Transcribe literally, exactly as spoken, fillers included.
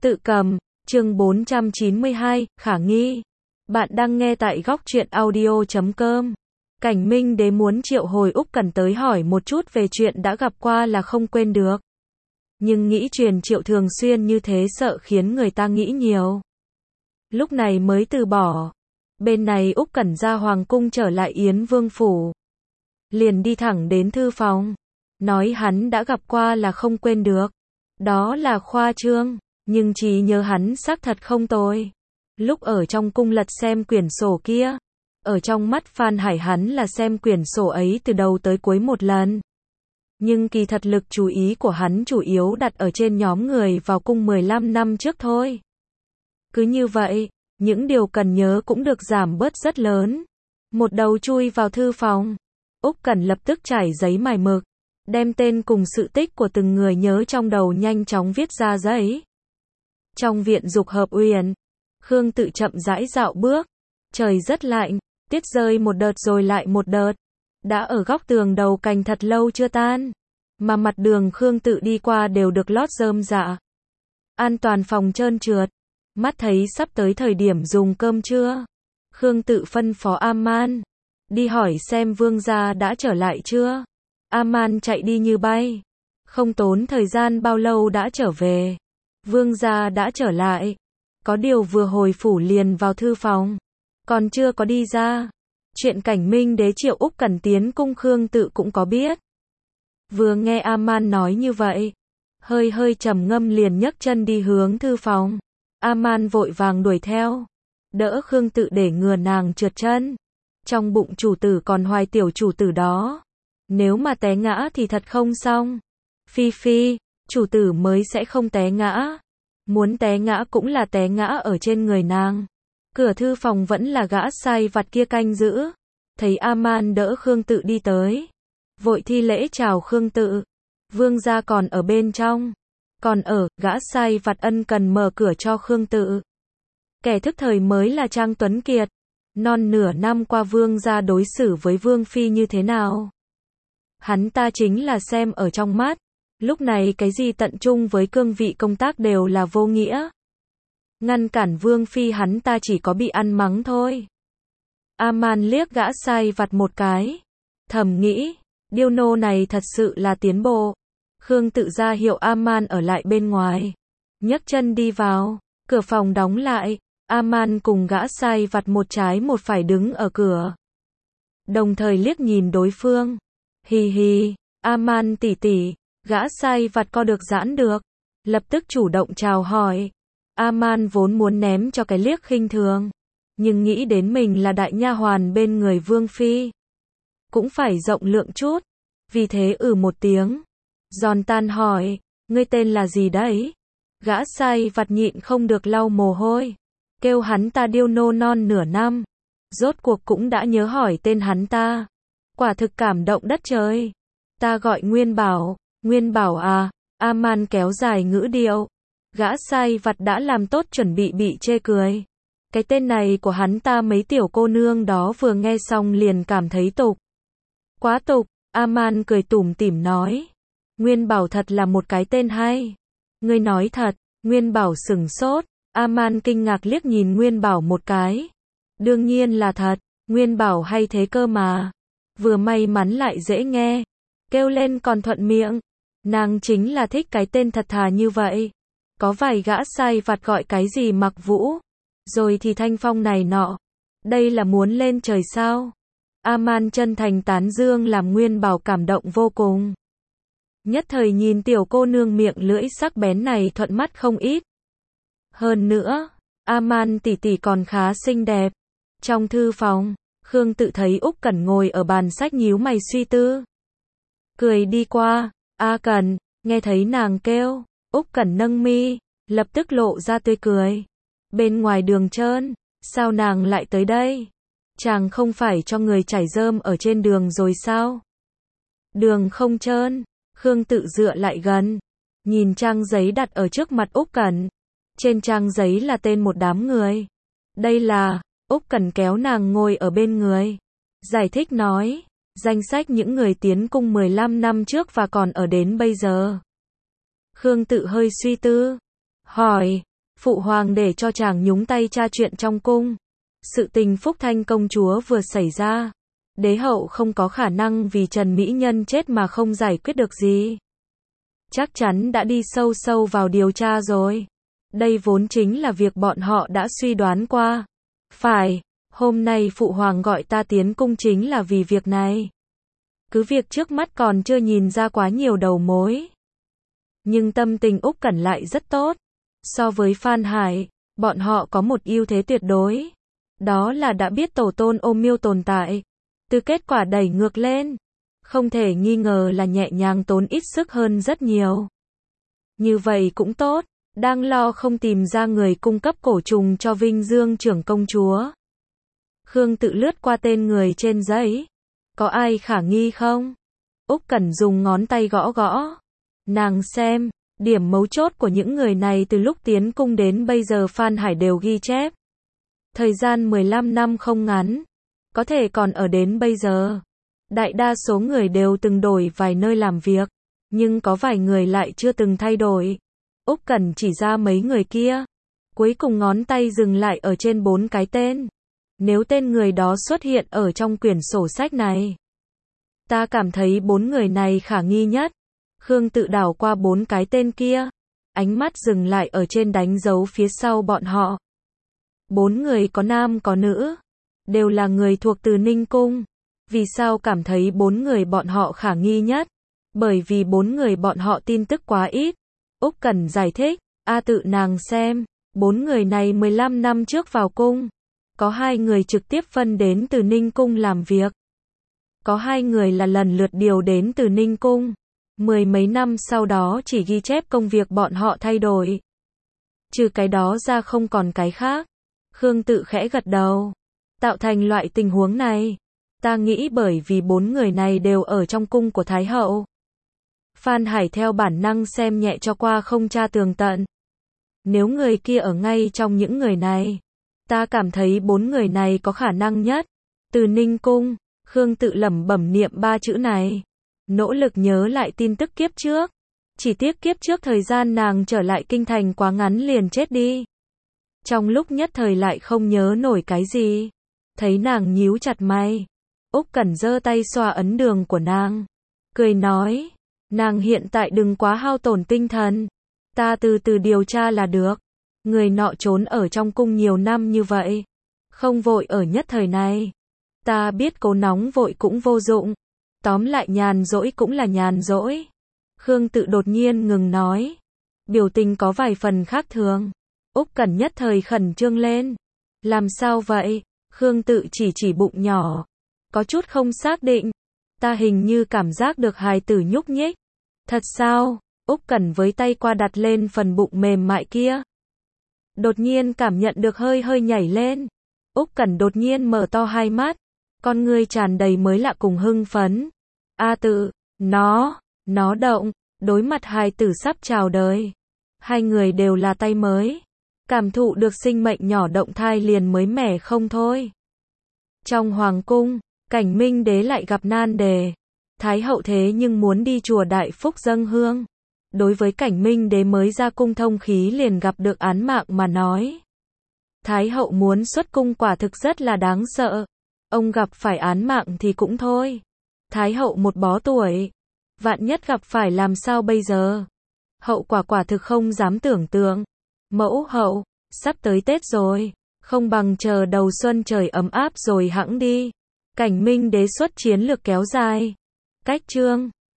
Tự cầm, chương bốn trăm chín mươi hai, khả nghi. Bạn đang nghe tại góc truyện audio chấm com. Cảnh Minh Đế muốn triệu hồi Úc Cẩn tới hỏi một chút về chuyện đã gặp qua là không quên được. Nhưng nghĩ truyền triệu thường xuyên như thế sợ khiến người ta nghĩ nhiều. Lúc này mới từ bỏ. Bên này Úc Cẩn ra hoàng cung trở lại Yến Vương phủ. Liền đi thẳng đến thư phòng. Nói hắn đã gặp qua là không quên được. Đó là khoa trương. Nhưng trí nhớ hắn xác thật không tồi. Lúc ở trong cung lật xem quyển sổ kia, ở trong mắt Phan Hải hắn là xem quyển sổ ấy từ đầu tới cuối một lần. Nhưng kỳ thật lực chú ý của hắn chủ yếu đặt ở trên nhóm người vào cung mười lăm năm trước thôi. Cứ như vậy, những điều cần nhớ cũng được giảm bớt rất lớn. Một đầu chui vào thư phòng, Úc Cẩn lập tức trải giấy mài mực, đem tên cùng sự tích của từng người nhớ trong đầu nhanh chóng viết ra giấy. Trong viện Dục Hợp Uyển, Khương Tự chậm rãi dạo bước. Trời rất lạnh, tiết rơi một đợt rồi lại một đợt. Đã ở góc tường đầu cành thật lâu chưa tan. Mà mặt đường Khương Tự đi qua đều được lót rơm rạ. An toàn phòng trơn trượt. Mắt thấy sắp tới thời điểm dùng cơm trưa. Khương Tự phân phó A-man. Đi hỏi xem vương gia đã trở lại chưa. A-man chạy đi như bay. Không tốn thời gian bao lâu đã trở về. Vương gia đã trở lại. Có điều vừa hồi phủ liền vào thư phòng. Còn chưa có đi ra. Chuyện Cảnh Minh Đế triệu Úc Cẩn tiến cung Khương Tự cũng có biết. Vừa nghe A-man nói như vậy, hơi hơi trầm ngâm liền nhấc chân đi hướng thư phòng. A-man vội vàng đuổi theo, đỡ Khương Tự để ngừa nàng trượt chân. Trong bụng chủ tử còn hoài tiểu chủ tử đó. Nếu mà té ngã thì thật không xong. Phi phi, chủ tử mới sẽ không té ngã. Muốn té ngã cũng là té ngã ở trên người nàng. Cửa thư phòng vẫn là gã sai vặt kia canh giữ. Thấy A-man đỡ Khương Tự đi tới. Vội thi lễ chào Khương Tự. Vương gia còn ở bên trong. Còn ở, gã sai vặt ân cần mở cửa cho Khương Tự. Kẻ thức thời mới là Trang Tuấn Kiệt. Non nửa năm qua vương gia đối xử với vương phi như thế nào? Hắn ta chính là xem ở trong mắt. Lúc này cái gì tận trung với cương vị công tác đều là vô nghĩa. Ngăn cản vương phi hắn ta chỉ có bị ăn mắng thôi. A-man liếc gã sai vặt một cái. Thầm nghĩ, điêu nô này thật sự là tiến bộ. Khương Tự ra hiệu A-man ở lại bên ngoài. Nhấc chân đi vào, cửa phòng đóng lại. A-man cùng gã sai vặt một trái một phải đứng ở cửa. Đồng thời liếc nhìn đối phương. Hì hì, A-man tỷ tỷ. Gã sai vặt co được giãn được. Lập tức chủ động chào hỏi. A-man vốn muốn ném cho cái liếc khinh thường. Nhưng nghĩ đến mình là đại nha hoàn bên người vương phi. Cũng phải rộng lượng chút. Vì thế ừ một tiếng. Giòn tan hỏi. Ngươi tên là gì đấy? Gã sai vặt nhịn không được lau mồ hôi. Kêu hắn ta điêu nô non nửa năm. Rốt cuộc cũng đã nhớ hỏi tên hắn ta. Quả thực cảm động đất trời. Ta gọi Nguyên Bảo. Nguyên Bảo à? A-man kéo dài ngữ điệu. Gã sai vặt đã làm tốt chuẩn bị bị chê cười. Cái tên này của hắn ta mấy tiểu cô nương đó vừa nghe xong liền cảm thấy tục. Quá tục, A-man cười tủm tỉm nói. Nguyên Bảo thật là một cái tên hay. Ngươi nói thật, Nguyên Bảo sửng sốt. A-man kinh ngạc liếc nhìn Nguyên Bảo một cái. Đương nhiên là thật, Nguyên Bảo hay thế cơ mà. Vừa may mắn lại dễ nghe. Kêu lên còn thuận miệng. Nàng chính là thích cái tên thật thà như vậy. Có vài gã sai vặt gọi cái gì Mặc Vũ. Rồi thì Thanh Phong này nọ. Đây là muốn lên trời sao? A-man chân thành tán dương làm Nguyên Bảo cảm động vô cùng. Nhất thời nhìn tiểu cô nương miệng lưỡi sắc bén này thuận mắt không ít. Hơn nữa, A-man tỷ tỷ còn khá xinh đẹp. Trong thư phòng, Khương Tự thấy Úc Cẩn ngồi ở bàn sách nhíu mày suy tư. Cười đi qua. A Cẩn, nghe thấy nàng kêu. Úc Cẩn nâng mi, lập tức lộ ra tươi cười. Bên ngoài đường trơn, sao nàng lại tới đây? Chàng không phải cho người trải rơm ở trên đường rồi sao? Đường không trơn. Khương Tự dựa lại gần, nhìn trang giấy đặt ở trước mặt Úc Cẩn. Trên trang giấy là tên một đám người. Đây là, Úc Cẩn kéo nàng ngồi ở bên người. Giải thích nói, danh sách những người tiến cung mười lăm năm trước và còn ở đến bây giờ. Khương Tự hơi suy tư, hỏi, Phụ hoàng để cho chàng nhúng tay tra chuyện trong cung. Sự tình Phúc Thanh công chúa vừa xảy ra. Đế hậu không có khả năng vì Trần Mỹ Nhân chết mà không giải quyết được gì. Chắc chắn đã đi sâu sâu vào điều tra rồi. Đây vốn chính là việc bọn họ đã suy đoán qua. Phải, hôm nay phụ hoàng gọi ta tiến cung chính là vì việc này. Cứ việc trước mắt còn chưa nhìn ra quá nhiều đầu mối. Nhưng tâm tình Úc Cẩn lại rất tốt. So với Phan Hải, bọn họ có một ưu thế tuyệt đối. Đó là đã biết tổ tôn Ô Miêu tồn tại. Từ kết quả đẩy ngược lên, không thể nghi ngờ là nhẹ nhàng tốn ít sức hơn rất nhiều. Như vậy cũng tốt, đang lo không tìm ra người cung cấp cổ trùng cho Vinh Dương trưởng công chúa. Khương Tự lướt qua tên người trên giấy. Có ai khả nghi không? Úc Cẩn dùng ngón tay gõ gõ. Nàng xem, điểm mấu chốt của những người này từ lúc tiến cung đến bây giờ Phan Hải đều ghi chép. Thời gian mười lăm năm không ngắn. Có thể còn ở đến bây giờ. Đại đa số người đều từng đổi vài nơi làm việc. Nhưng có vài người lại chưa từng thay đổi. Úc Cẩn chỉ ra mấy người kia. Cuối cùng ngón tay dừng lại ở trên bốn cái tên. Nếu tên người đó xuất hiện ở trong quyển sổ sách này. Ta cảm thấy bốn người này khả nghi nhất. Khương Tự đảo qua bốn cái tên kia. Ánh mắt dừng lại ở trên đánh dấu phía sau bọn họ. Bốn người có nam có nữ. Đều là người thuộc Từ Ninh Cung. Vì sao cảm thấy bốn người bọn họ khả nghi nhất? Bởi vì bốn người bọn họ tin tức quá ít. Úc Cẩn giải thích. A tự nàng xem. Bốn người này mười lăm năm trước vào cung. Có hai người trực tiếp phân đến Từ Ninh Cung làm việc. Có hai người là lần lượt điều đến Từ Ninh Cung. Mười mấy năm sau đó chỉ ghi chép công việc bọn họ thay đổi. Trừ cái đó ra không còn cái khác. Khương Tự khẽ gật đầu. Tạo thành loại tình huống này. Ta nghĩ bởi vì bốn người này đều ở trong cung của Thái Hậu. Phan Hải theo bản năng xem nhẹ cho qua không tra tường tận. Nếu người kia ở ngay trong những người này. Ta cảm thấy bốn người này có khả năng nhất. Từ Ninh Cung. Khương Tự lẩm bẩm niệm ba chữ này. Nỗ lực nhớ lại tin tức kiếp trước. Chỉ tiếc kiếp trước thời gian nàng trở lại kinh thành quá ngắn liền chết đi. Trong lúc nhất thời lại không nhớ nổi cái gì. Thấy nàng nhíu chặt mày. Úc Cẩn giơ tay xoa ấn đường của nàng. Cười nói. Nàng hiện tại đừng quá hao tổn tinh thần. Ta từ từ điều tra là được. Người nọ trốn ở trong cung nhiều năm như vậy. Không vội ở nhất thời này. Ta biết cố nóng vội cũng vô dụng. Tóm lại nhàn rỗi cũng là nhàn rỗi. Khương Tự đột nhiên ngừng nói. Biểu tình có vài phần khác thường. Úc Cẩn nhất thời khẩn trương lên. Làm sao vậy? Khương Tự chỉ chỉ bụng nhỏ. Có chút không xác định. Ta hình như cảm giác được hài tử nhúc nhích. Thật sao? Úc Cẩn với tay qua đặt lên phần bụng mềm mại kia. Đột nhiên cảm nhận được hơi hơi nhảy lên. Úc Cẩn đột nhiên mở to hai mắt. Con ngươi tràn đầy mới lạ cùng hưng phấn. A Tự, nó, nó động, đối mặt hài tử sắp chào đời. Hai người đều là tay mới. Cảm thụ được sinh mệnh nhỏ động thai liền mới mẻ không thôi. Trong hoàng cung, Cảnh Minh Đế lại gặp nan đề. Thái hậu thế nhưng muốn đi chùa Đại Phúc dâng hương. Đối với Cảnh Minh Đế mới ra cung thông khí liền gặp được án mạng mà nói. Thái hậu muốn xuất cung quả thực rất là đáng sợ. Ông gặp phải án mạng thì cũng thôi. Thái hậu một bó tuổi. Vạn nhất gặp phải làm sao bây giờ? Hậu quả quả thực không dám tưởng tượng. Mẫu hậu, sắp tới Tết rồi. Không bằng chờ đầu xuân trời ấm áp rồi hẵng đi. Cảnh Minh Đế xuất chiến lược kéo dài. Cách chương